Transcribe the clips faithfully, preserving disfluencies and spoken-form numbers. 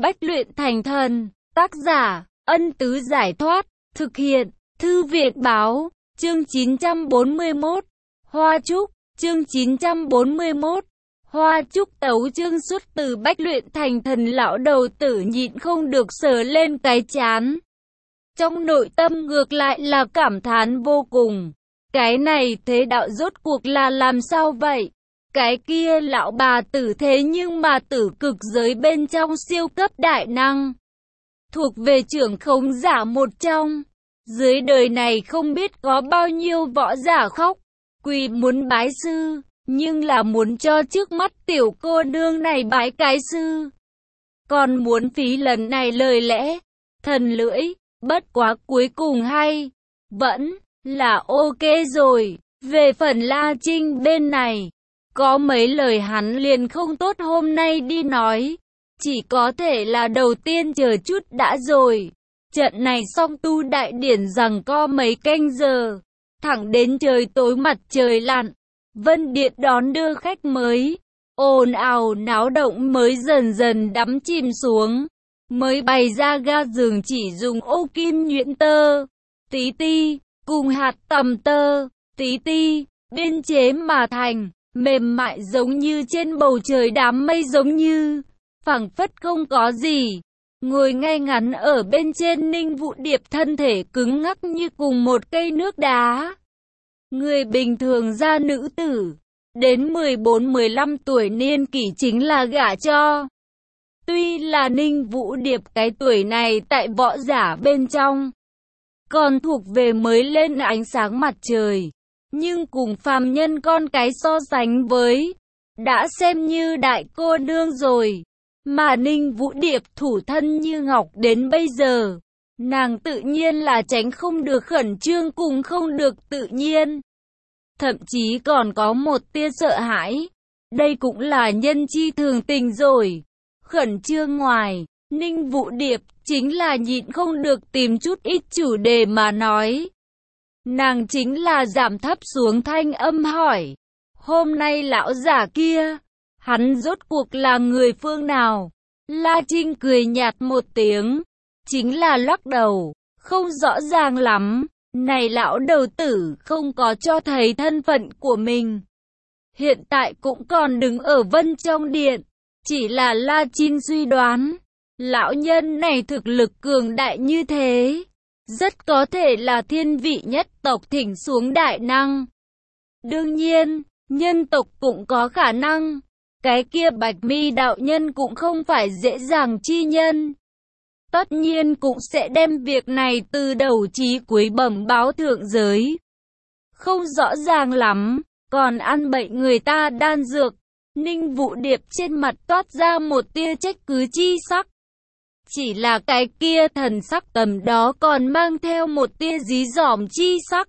Bách luyện thành thần, tác giả, Ân Tứ Giải Thoát, thực hiện, Thư viện Báo, chương chín trăm bốn mươi mốt, Hoa Trúc, chương chín trăm bốn mươi mốt, Hoa Trúc tấu chương xuất từ Bách luyện thành thần. Lão đầu tử nhịn không được sờ lên cái trán. Trong nội tâm ngược lại là cảm thán vô cùng. Cái này thế đạo rốt cuộc là làm sao vậy? Cái kia lão bà tử thế nhưng mà tử cực giới bên trong siêu cấp đại năng. Thuộc về trưởng khống giả một trong. Dưới đời này không biết có bao nhiêu võ giả khóc, quỳ muốn bái sư, nhưng là muốn cho trước mắt tiểu cô nương này bái cái sư. Còn muốn phí lần này lời lẽ, thần lưỡi, bất quá cuối cùng hay, vẫn là ok rồi. Về phần La Trinh bên này, có mấy lời hắn liền không tốt hôm nay đi nói, chỉ có thể là đầu tiên chờ chút đã rồi. Trận này song tu đại điển rằng co mấy canh giờ, thẳng đến trời tối mặt trời lặn, Vân Điện đón đưa khách mới, ồn ào náo động mới dần dần đắm chìm xuống, mới bày ra ga giường chỉ dùng ô kim nhuyễn tơ, tí ti, cùng hạt tầm tơ, tí ti, biên chế mà thành, mềm mại giống như trên bầu trời đám mây giống như, phảng phất không có gì. Ngồi ngay ngắn ở bên trên, Ninh Vũ Điệp thân thể cứng ngắc như cùng một cây nước đá. Người bình thường ra nữ tử, đến mười bốn mười lăm tuổi niên kỷ chính là gả cho. Tuy là Ninh Vũ Điệp cái tuổi này tại võ giả bên trong, còn thuộc về mới lên ánh sáng mặt trời, nhưng cùng phàm nhân con cái so sánh với, đã xem như đại cô nương rồi. Mà Ninh Vũ Điệp thủ thân như ngọc đến bây giờ, nàng tự nhiên là tránh không được khẩn trương cùng không được tự nhiên. Thậm chí còn có một tia sợ hãi. Đây cũng là nhân chi thường tình rồi. Khẩn trương ngoài, Ninh Vũ Điệp chính là nhịn không được tìm chút ít chủ đề mà nói. Nàng chính là giảm thấp xuống thanh âm hỏi, hôm nay lão giả kia, hắn rốt cuộc là người phương nào? La Trinh cười nhạt một tiếng, chính là lắc đầu, không rõ ràng lắm. Này lão đầu tử không có cho thấy thân phận của mình. Hiện tại cũng còn đứng ở Vân trong điện. Chỉ là La Trinh suy đoán, lão nhân này thực lực cường đại như thế, rất có thể là thiên vị nhất tộc thỉnh xuống đại năng. Đương nhiên, nhân tộc cũng có khả năng. Cái kia Bạch Mi đạo nhân cũng không phải dễ dàng chi nhân. Tất nhiên cũng sẽ đem việc này từ đầu chí cuối bẩm báo thượng giới. Không rõ ràng lắm, còn ăn bậy người ta đan dược. Ninh Vũ Điệp trên mặt toát ra một tia trách cứ chi sắc. Chỉ là cái kia thần sắc tầm đó còn mang theo một tia dí dỏm chi sắc,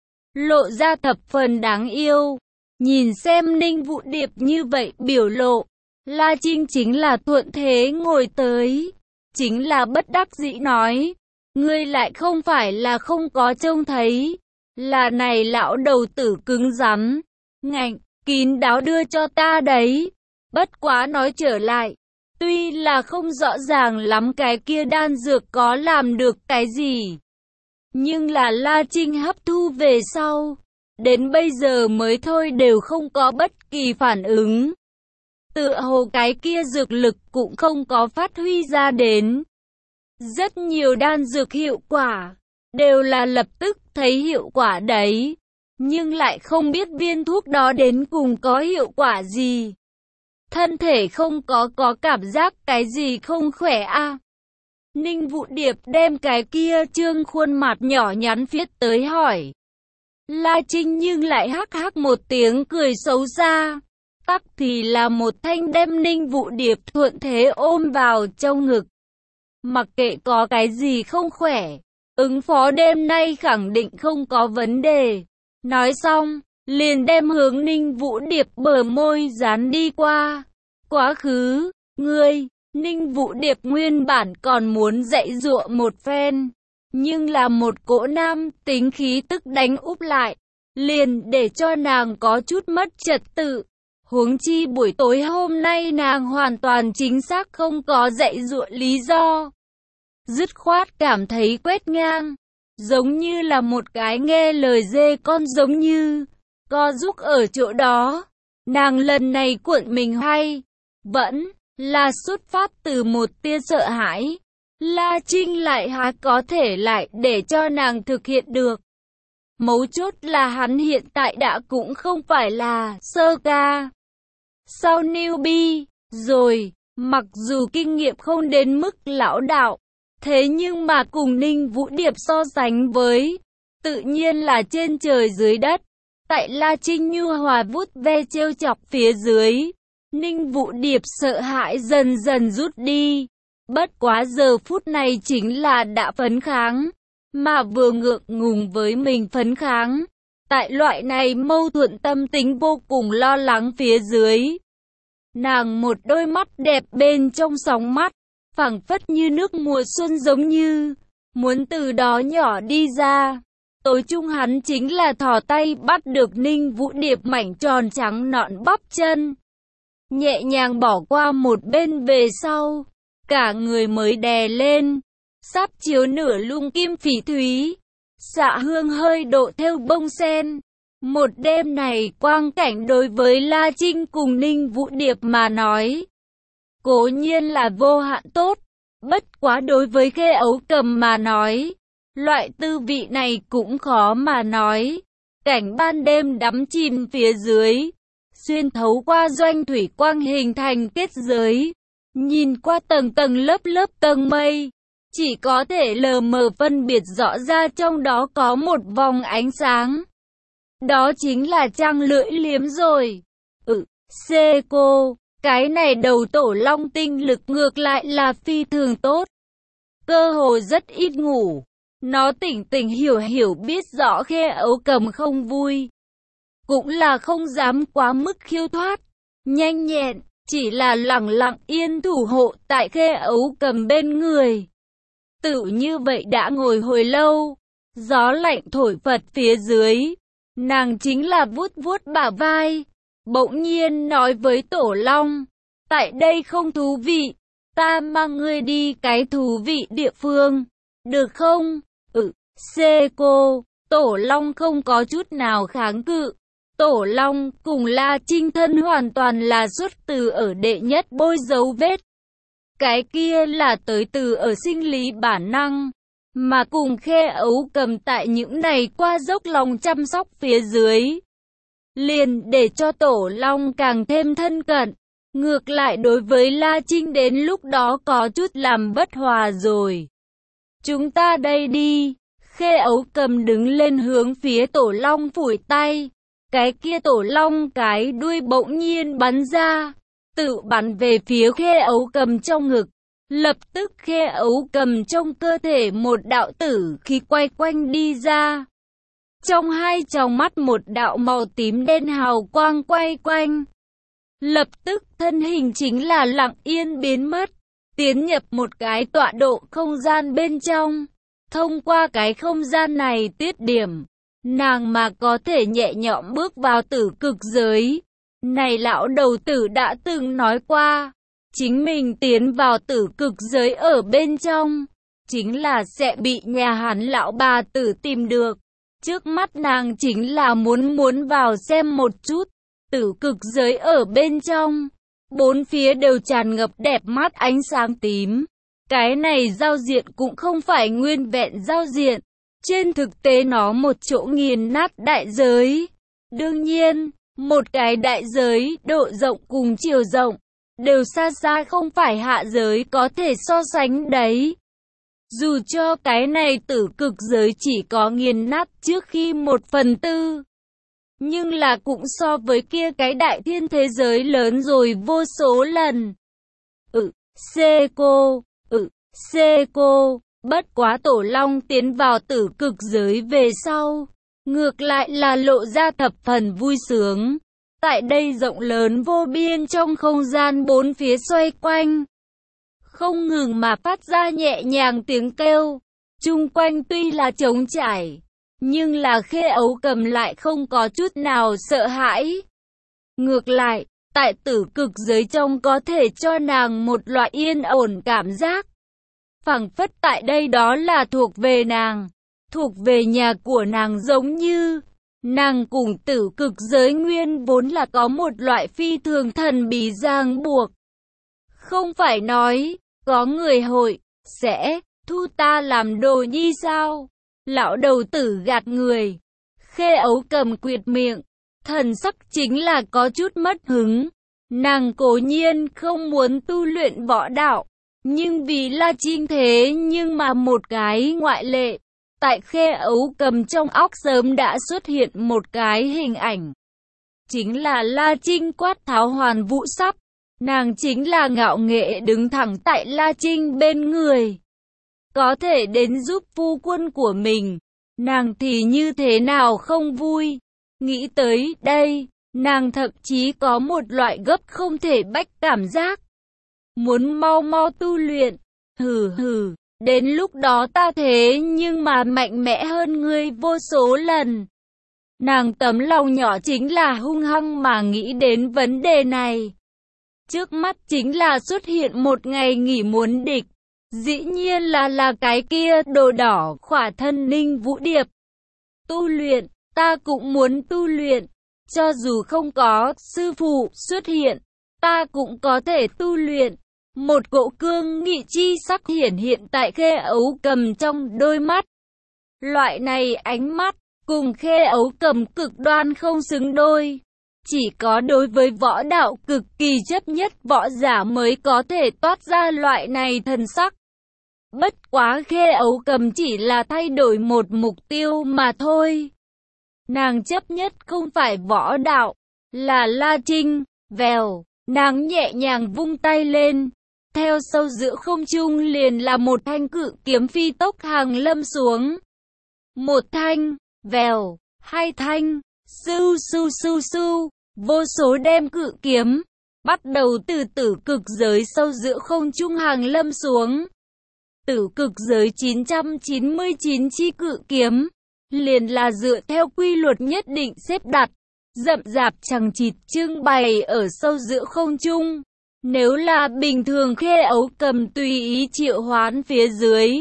lộ ra thập phần đáng yêu. Nhìn xem Ninh Vũ Điệp như vậy biểu lộ, La Trinh chính là thuận thế ngồi tới, chính là bất đắc dĩ nói, ngươi lại không phải là không có trông thấy, là này lão đầu tử cứng rắn, ngạnh, kín đáo đưa cho ta đấy. Bất quá nói trở lại, tuy là không rõ ràng lắm cái kia đan dược có làm được cái gì, nhưng là La Trinh hấp thu về sau, đến bây giờ mới thôi đều không có bất kỳ phản ứng. Tựa hồ cái kia dược lực cũng không có phát huy ra đến. Rất nhiều đan dược hiệu quả, đều là lập tức thấy hiệu quả đấy, nhưng lại không biết viên thuốc đó đến cùng có hiệu quả gì. Thân thể không có có cảm giác cái gì không khỏe à. Ninh Vũ Điệp đem cái kia trương khuôn mặt nhỏ nhắn viết tới hỏi. La Trinh nhưng lại hắc hắc một tiếng cười xấu xa, tắc thì là một thanh đem Ninh Vũ Điệp thuận thế ôm vào trong ngực. Mặc kệ có cái gì không khỏe, ứng phó đêm nay khẳng định không có vấn đề. Nói xong, liền đem hướng Ninh Vũ Điệp bờ môi dán đi qua. Quá khứ, ngươi, Ninh Vũ Điệp nguyên bản còn muốn dạy dụa một phen, nhưng là một cỗ nam tính khí tức đánh úp lại, liền để cho nàng có chút mất trật tự. Huống chi buổi tối hôm nay nàng hoàn toàn chính xác không có dạy dụa lý do. Dứt khoát cảm thấy quét ngang, giống như là một cái nghe lời dê con giống như, co giúp ở chỗ đó. Nàng lần này cuộn mình hay, vẫn là xuất phát từ một tia sợ hãi. La Trinh lại há có thể lại để cho nàng thực hiện được. Mấu chốt là hắn hiện tại đã cũng không phải là sơ ca. Sau newbie, rồi, mặc dù kinh nghiệm không đến mức lão đạo, thế nhưng mà cùng Ninh Vũ Điệp so sánh với, tự nhiên là trên trời dưới đất. Tại La Trinh nhu hòa vút ve trêu chọc phía dưới, Ninh Vũ Điệp sợ hãi dần dần rút đi. Bất quá giờ phút này chính là đã phấn kháng, mà vừa ngượng ngùng với mình phấn kháng. Tại loại này mâu thuẫn tâm tính vô cùng lo lắng phía dưới, nàng một đôi mắt đẹp bên trong sóng mắt, phảng phất như nước mùa xuân giống như, muốn từ đó nhỏ đi ra. Tối chung hắn chính là thò tay bắt được Ninh Vũ Điệp mảnh tròn trắng nõn bắp chân, nhẹ nhàng bỏ qua một bên về sau, cả người mới đè lên, sắp chiếu nửa lung kim phỉ thúy, xạ hương hơi độ theo bông sen. Một đêm này quang cảnh đối với La Trinh cùng Ninh Vũ Điệp mà nói, cố nhiên là vô hạn tốt, bất quá đối với Khê Ấu Cầm mà nói, loại tư vị này cũng khó mà nói. Cảnh ban đêm đắm chìm phía dưới, xuyên thấu qua doanh thủy quang hình thành kết giới, nhìn qua tầng tầng lớp lớp tầng mây, chỉ có thể lờ mờ phân biệt rõ ra trong đó có một vòng ánh sáng. Đó chính là trăng lưỡi liếm rồi. Ừ, C cô, cái này đầu tổ long tinh lực ngược lại là phi thường tốt. Cơ hồ rất ít ngủ. Nó tỉnh tỉnh hiểu hiểu biết rõ Khê Ấu Cầm không vui. Cũng là không dám quá mức khiêu thoát, nhanh nhẹn, chỉ là lặng lặng yên thủ hộ tại Khê Ấu Cầm bên người. Tự như vậy đã ngồi hồi lâu, gió lạnh thổi phật phía dưới. Nàng chính là vuốt vuốt bả vai, bỗng nhiên nói với Tổ Long, tại đây không thú vị, ta mang ngươi đi cái thú vị địa phương, được không? Ừ, C cô, Tổ Long không có chút nào kháng cự. Tổ Long cùng La Trinh thân hoàn toàn là xuất từ ở đệ nhất bôi dấu vết. Cái kia là tới từ ở sinh lý bản năng. Mà cùng Khê Ấu Cầm tại những này qua dốc lòng chăm sóc phía dưới, liền để cho Tổ Long càng thêm thân cận. Ngược lại đối với La Trinh đến lúc đó có chút làm bất hòa rồi. Chúng ta đây đi. Khê Ấu Cầm đứng lên hướng phía Tổ Long phủi tay. Cái kia Tổ Long cái đuôi bỗng nhiên bắn ra, tự bắn về phía Khê Ấu Cầm trong ngực. Lập tức Khê Ấu Cầm trong cơ thể một đạo tử khí quay quanh đi ra. Trong hai tròng mắt một đạo màu tím đen hào quang quay quanh. Lập tức thân hình chính là lặng yên biến mất, tiến nhập một cái tọa độ không gian bên trong. Thông qua cái không gian này tiết điểm, nàng mà có thể nhẹ nhõm bước vào tử cực giới. Này lão đầu tử đã từng nói qua, chính mình tiến vào tử cực giới ở bên trong, chính là sẽ bị nhà hắn lão bà tử tìm được. Trước mắt nàng chính là muốn muốn vào xem một chút, tử cực giới ở bên trong. Bốn phía đều tràn ngập đẹp mắt ánh sáng tím. Cái này giao diện cũng không phải nguyên vẹn giao diện. Trên thực tế nó một chỗ nghiền nát đại giới. Đương nhiên, một cái đại giới độ rộng cùng chiều rộng đều xa xa không phải hạ giới có thể so sánh đấy. Dù cho cái này tử cực giới chỉ có nghiền nát trước khi một phần tư, nhưng là cũng so với kia cái đại thiên thế giới lớn rồi vô số lần. Ừ, C cô, ừ, C cô, bất quá Tổ Long tiến vào tử cực giới về sau, ngược lại là lộ ra thập phần vui sướng. Tại đây rộng lớn vô biên trong không gian bốn phía xoay quanh, không ngừng mà phát ra nhẹ nhàng tiếng kêu. Chung quanh tuy là trống trải, nhưng là Khê Ấu Cầm lại không có chút nào sợ hãi. Ngược lại, tại tử cực giới trong có thể cho nàng một loại yên ổn cảm giác. Phảng phất tại đây đó là thuộc về nàng, thuộc về nhà của nàng, giống như nàng cùng tử cực giới nguyên vốn là có một loại phi thường thần bí ràng buộc. Không phải nói, có người hội, sẽ, thu ta làm đồ nhi sao? Lão đầu tử gạt người. Khê Ấu Cầm quyệt miệng, thần sắc chính là có chút mất hứng. Nàng cố nhiên không muốn tu luyện võ đạo, nhưng vì La Trinh thế nhưng mà một cái ngoại lệ. Tại Khê Ấu Cầm trong óc sớm đã xuất hiện một cái hình ảnh. Chính là La Trinh quát tháo hoàn vũ sắp. Nàng chính là ngạo nghệ đứng thẳng tại La Trinh bên người. Có thể đến giúp phu quân của mình, nàng thì như thế nào không vui. Nghĩ tới đây, nàng thậm chí có một loại gấp không thể bách cảm giác. Muốn mau mau tu luyện, hừ hừ, đến lúc đó ta thế nhưng mà mạnh mẽ hơn ngươi vô số lần. Nàng tấm lòng nhỏ chính là hung hăng mà nghĩ đến vấn đề này. Trước mắt chính là xuất hiện một ngày nghỉ muốn địch. Dĩ nhiên là là cái kia đồ đỏ khỏa thân Ninh Vũ Điệp. Tu luyện, ta cũng muốn tu luyện. Cho dù không có sư phụ xuất hiện, ta cũng có thể tu luyện. Một cỗ cương nghị chi sắc hiển hiện tại Khê Ấu Cầm trong đôi mắt. Loại này ánh mắt, cùng Khê Ấu Cầm cực đoan không xứng đôi. Chỉ có đối với võ đạo cực kỳ chấp nhất võ giả mới có thể toát ra loại này thần sắc. Bất quá Khê Ấu Cầm chỉ là thay đổi một mục tiêu mà thôi. Nàng chấp nhất không phải võ đạo, là La Trinh. Vèo, nàng nhẹ nhàng vung tay lên. Theo sâu giữa không trung liền là một thanh cự kiếm phi tốc hàng lâm xuống. Một thanh, vèo, hai thanh, su su su su, vô số đem cự kiếm, bắt đầu từ tử cực giới sâu giữa không trung hàng lâm xuống. Tử cực giới chín trăm chín mươi chín chi cự kiếm, liền là dựa theo quy luật nhất định xếp đặt, rậm rạp chằng chịt trưng bày ở sâu giữa không trung. Nếu là bình thường Khê Ấu Cầm tùy ý triệu hoán phía dưới,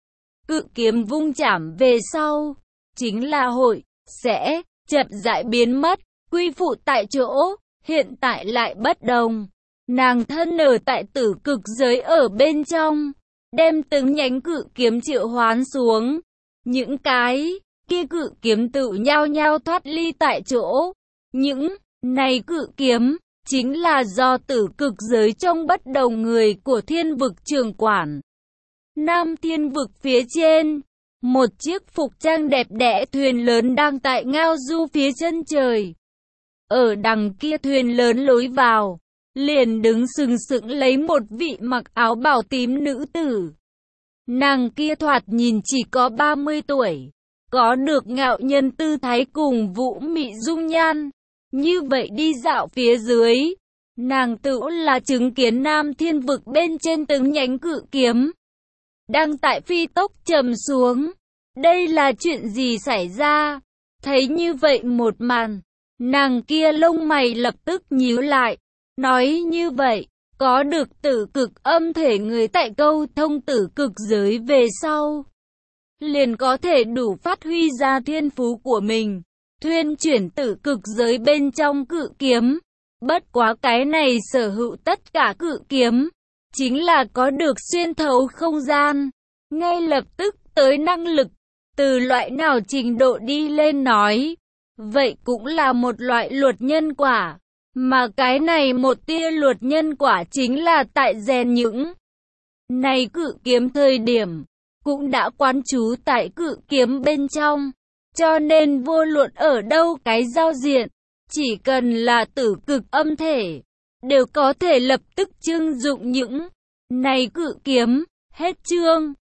cự kiếm vung chảm về sau, chính là hội, sẽ, chậm rãi biến mất, quy phụ tại chỗ. Hiện tại lại bất đồng, nàng thân ở tại tử cực giới ở bên trong, đem từng nhánh cự kiếm triệu hoán xuống. Những cái kia cự kiếm tự nhao nhao thoát ly tại chỗ. Những này cự kiếm chính là do tử cực giới trong bất đồng người của thiên vực trưởng quản. Nam thiên vực phía trên, một chiếc phục trang đẹp đẽ thuyền lớn đang tại ngao du phía chân trời. Ở đằng kia thuyền lớn lối vào, liền đứng sừng sững lấy một vị mặc áo bào tím nữ tử. Nàng kia thoạt nhìn chỉ có ba mươi tuổi, có được ngạo nhân tư thái cùng vũ mị dung nhan. Như vậy đi dạo phía dưới, nàng tự là chứng kiến Nam thiên vực bên trên từng nhánh cự kiếm đang tại phi tốc trầm xuống. Đây là chuyện gì xảy ra? Thấy như vậy một màn, nàng kia lông mày lập tức nhíu lại. Nói như vậy, có được tử cực âm thể người tại câu thông tử cực giới về sau, liền có thể đủ phát huy ra thiên phú của mình, thuyên chuyển tử cực giới bên trong cự kiếm. Bất quá cái này sở hữu tất cả cự kiếm, chính là có được xuyên thấu không gian, ngay lập tức tới năng lực. Từ loại nào trình độ đi lên nói, vậy cũng là một loại luật nhân quả. Mà cái này một tia luật nhân quả chính là tại rèn những này cự kiếm thời điểm, cũng đã quán trú tại cự kiếm bên trong. Cho nên vô luận ở đâu cái giao diện, chỉ cần là tử cực âm thể, đều có thể lập tức trưng dụng những này cự kiếm. Hết chương.